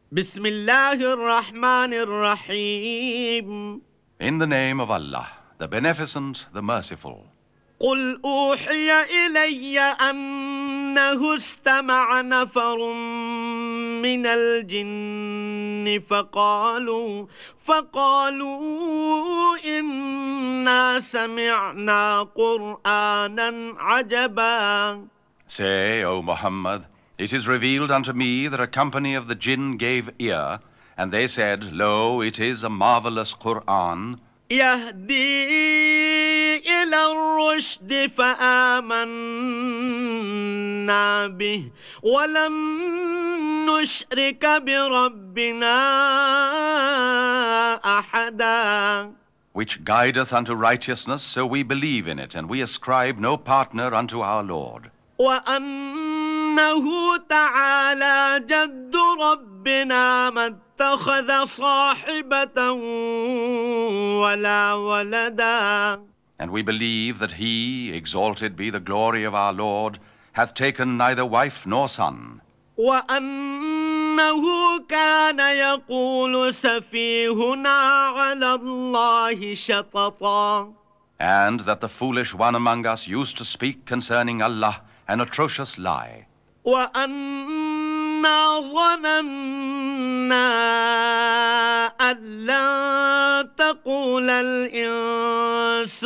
Bismillahir Rahmanir Rahim. In the name of Allah, the Beneficent, the Merciful. قل أوحي إلي أنه استمع نفر من الجن فقالوا إنا سمعنا قرآنا عجبا. Say, O Muhammad, it is revealed unto me that a company of the jinn gave ear, and they said, Lo, it is a marvelous Qur'an. يهدي إلى الرشد فآمنا به ولن نشرك بربنا أحدا. Which guideth unto righteousness, so we believe in it, and we ascribe no partner unto our Lord. وأنه تعالى جد ربنا ما اتخذ صاحبة ولا ولدا. And we believe that He, exalted be the glory of our Lord, hath taken neither wife nor son. وأنه كان يقول سفيهنا على الله شططا. And that the foolish one among us used to speak concerning Allah an atrocious lie. وأنا ظننا أن لن تقول الإنس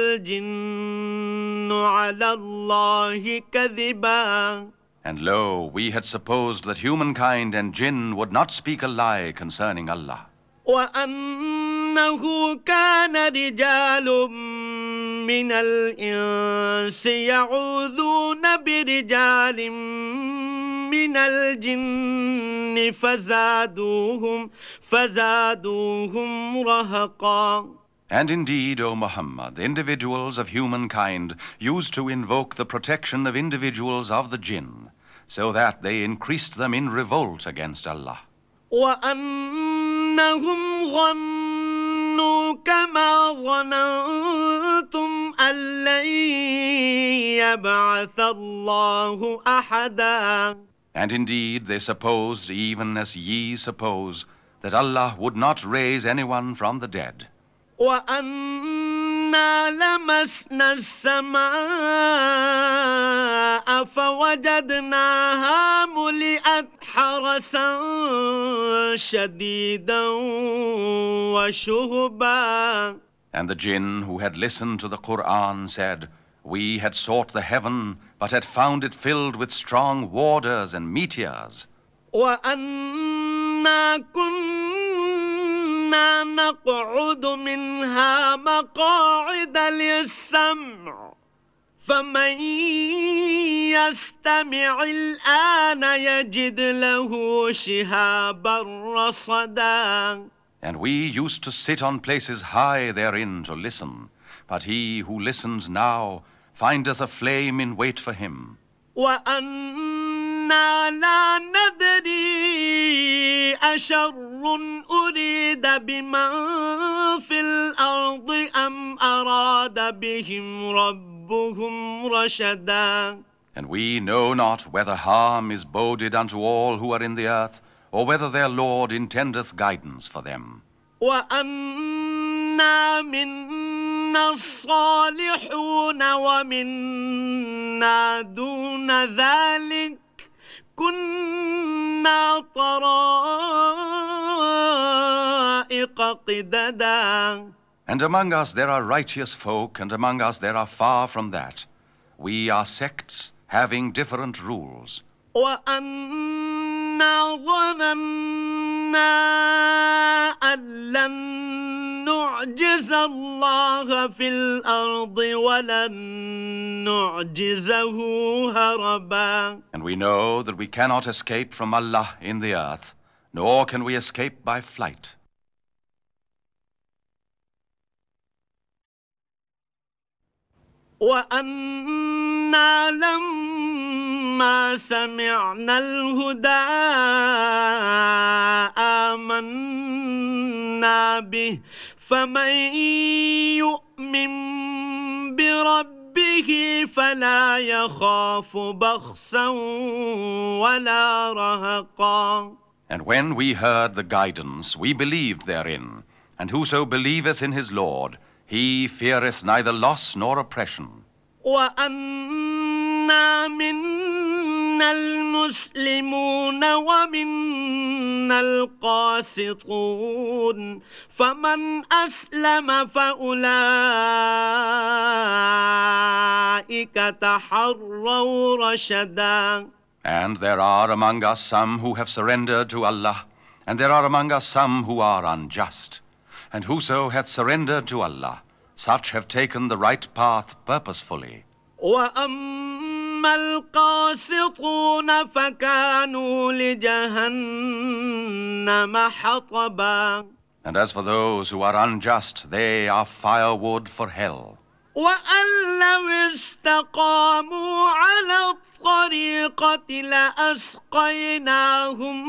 والجن على الله كذبا. And lo, we had supposed that humankind and jinn would not speak a lie concerning Allah. وأنه كان رجال من الإنس يعوذون برجال من الجن فزادوهم رهقا. And indeed, O Muhammad, individuals of humankind used to invoke the protection of individuals of the jinn, so that they increased them in revolt against Allah. وأنهم ظنوا كما ظننتم أن لن يبعث الله أحدا. And indeed, they supposed, even as ye suppose, that Allah would not raise anyone from the dead. وأنا لمسنا السماء فوجدناها ملئت حرسا شديدا وشهبا. And the jinn who had listened to the Qur'an said, We had sought the heaven, but had found it filled with strong warders and meteors. وأنا كنا نقعد منها مقاعد للسمع فمن يستمع الآن يجد له شهابا رصدا. And we used to sit on places high therein to listen, but he who listens now findeth a flame in wait for him. وأنا لا ندري أشر أريد بمن في الأرض أم أراد بهم ربهم رشدا. And we know not whether harm is boded unto all who are in the earth, or whether their Lord intendeth guidance for them. وأنا منا الصالحون ومنا دون ذلك كنا طرائق قددا. And among us there are righteous folk, and among us there are far from that. We are sects having different rules. وأنا ظننا أن لن نعجز الله في الأرض ولن نعجزه هربا. And we know that we cannot escape from Allah in the earth, nor can we escape by flight. وأنا لما سمعنا الهدى آمنا به فمن يؤمن بربه فلا يخاف بخسا ولا رهقا. And when we heard the guidance, we believed therein. And whoso believeth in his Lord, he feareth neither loss nor oppression. وأنا منا المسلمون ومنا القاسطون فمن أسلم فأولئك تحروا رشدا. And there are among us some who have surrendered to Allah, and there are among us some who are unjust. And whoso hath surrendered to Allah, such have taken the right path purposefully. وأما القاسطون فكانوا لجهنم حطبا. And as for those who are unjust, they are firewood for hell. وأن لو استقاموا على الطريقة لأسقيناهم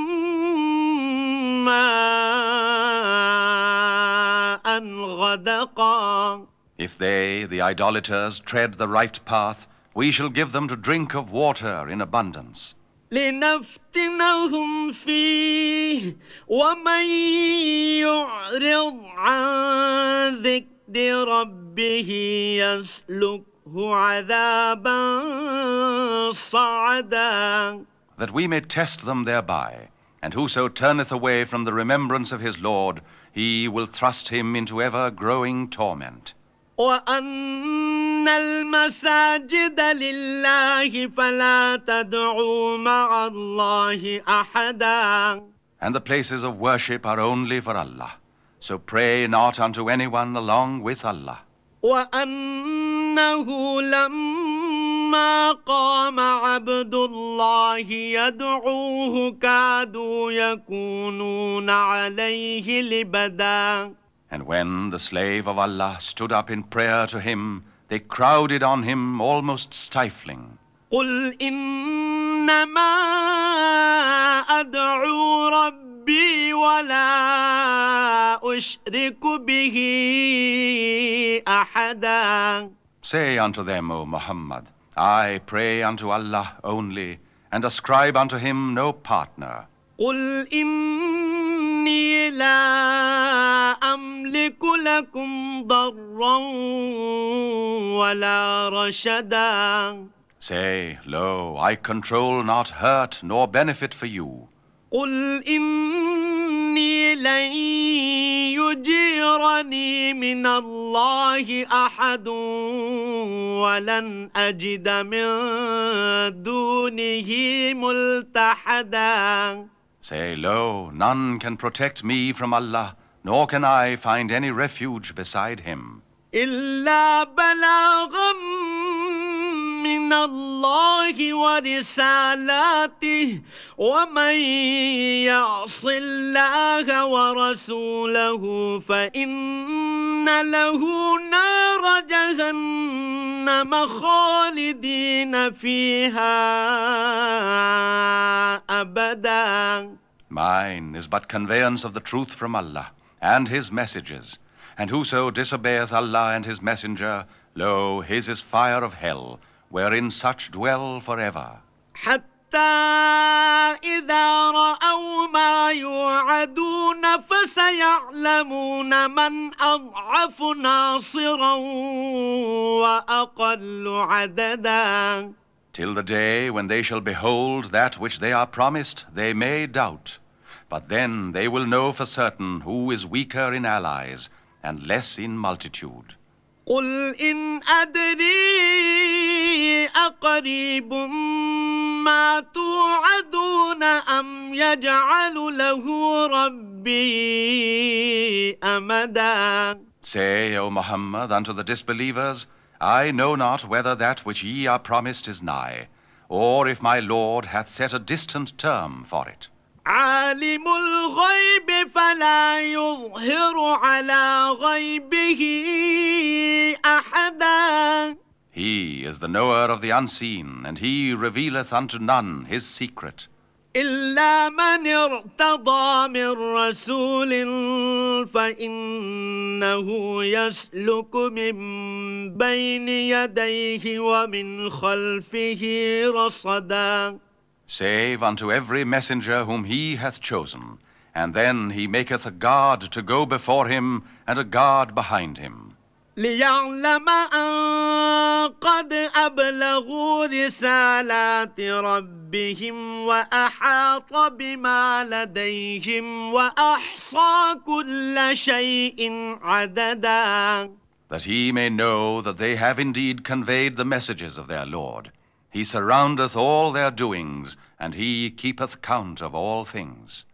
ماء غدقا. If they, the idolaters, tread the right path, we shall give them to drink of water in abundance. لنفتنهم فيه ومن يعرض عن ذكر ربه يسلكه عذابا صعدا. That we may test them thereby, and whoso turneth away from the remembrance of his Lord, he will thrust him into ever-growing torment. وأن المساجد لله فلا تدعوا مع الله أحدا. And the places of worship are only for Allah, so pray not unto anyone along with Allah. وأنه لما قام عبد الله يدعوه كادوا يكونون عليه لبدا. And when the slave of Allah stood up in prayer to him, they crowded on him, almost stifling. قل إنما أدعو ربي ولا أشرك به أحدا. Say unto them, O Muhammad, I pray unto Allah only, and ascribe unto him no partner. قل إني لا أملك لكم ضرا ولا رشدا. Say, Lo, I control not hurt nor benefit for you. قل إني لن يجيرني من الله أحد ولن أجد من دونه ملتحدا. Say, Lo, none can protect me from Allah, nor can I find any refuge beside him. إلا بلاغا من الله ورسالاته ومن يعص الله ورسوله فإن له نار جهنم خالدين فيها أبدا. Mine is but conveyance of the truth from Allah and his messages, and whoso disobeyeth Allah and his messenger, lo, his is fire of hell, wherein such dwell forever. حتى إذا رأوا ما يوعدون فسيعلمون من أضعف ناصرا وأقل عددا. Till the day when they shall behold that which they are promised, they may doubt. But then they will know for certain who is weaker in allies and less in multitude. قل إن أدري أقريب ما توعدون أم يجعل له ربي أمدا. Say, O Muhammad, unto the disbelievers, I know not whether that which ye are promised is nigh, or if my Lord hath set a distant term for it. عالم الغيب فلا يظهر على غيبه أحدا. He is the knower of the unseen, and he revealeth unto none his secret. إلا من ارتضى من رسول فإنه يسلك من بين يديه ومن خلفه رصدا. save unto every messenger whom he hath chosen, and then he maketh a guard to go before him, and a guard behind him. ليعلم أن قد أبلغوا رسالات ربهم وأحاط بما لديهم وأحصى كل شيء عددا. That he may know that they have indeed conveyed the messages of their Lord. He surroundeth all their doings, and he keepeth count of all things.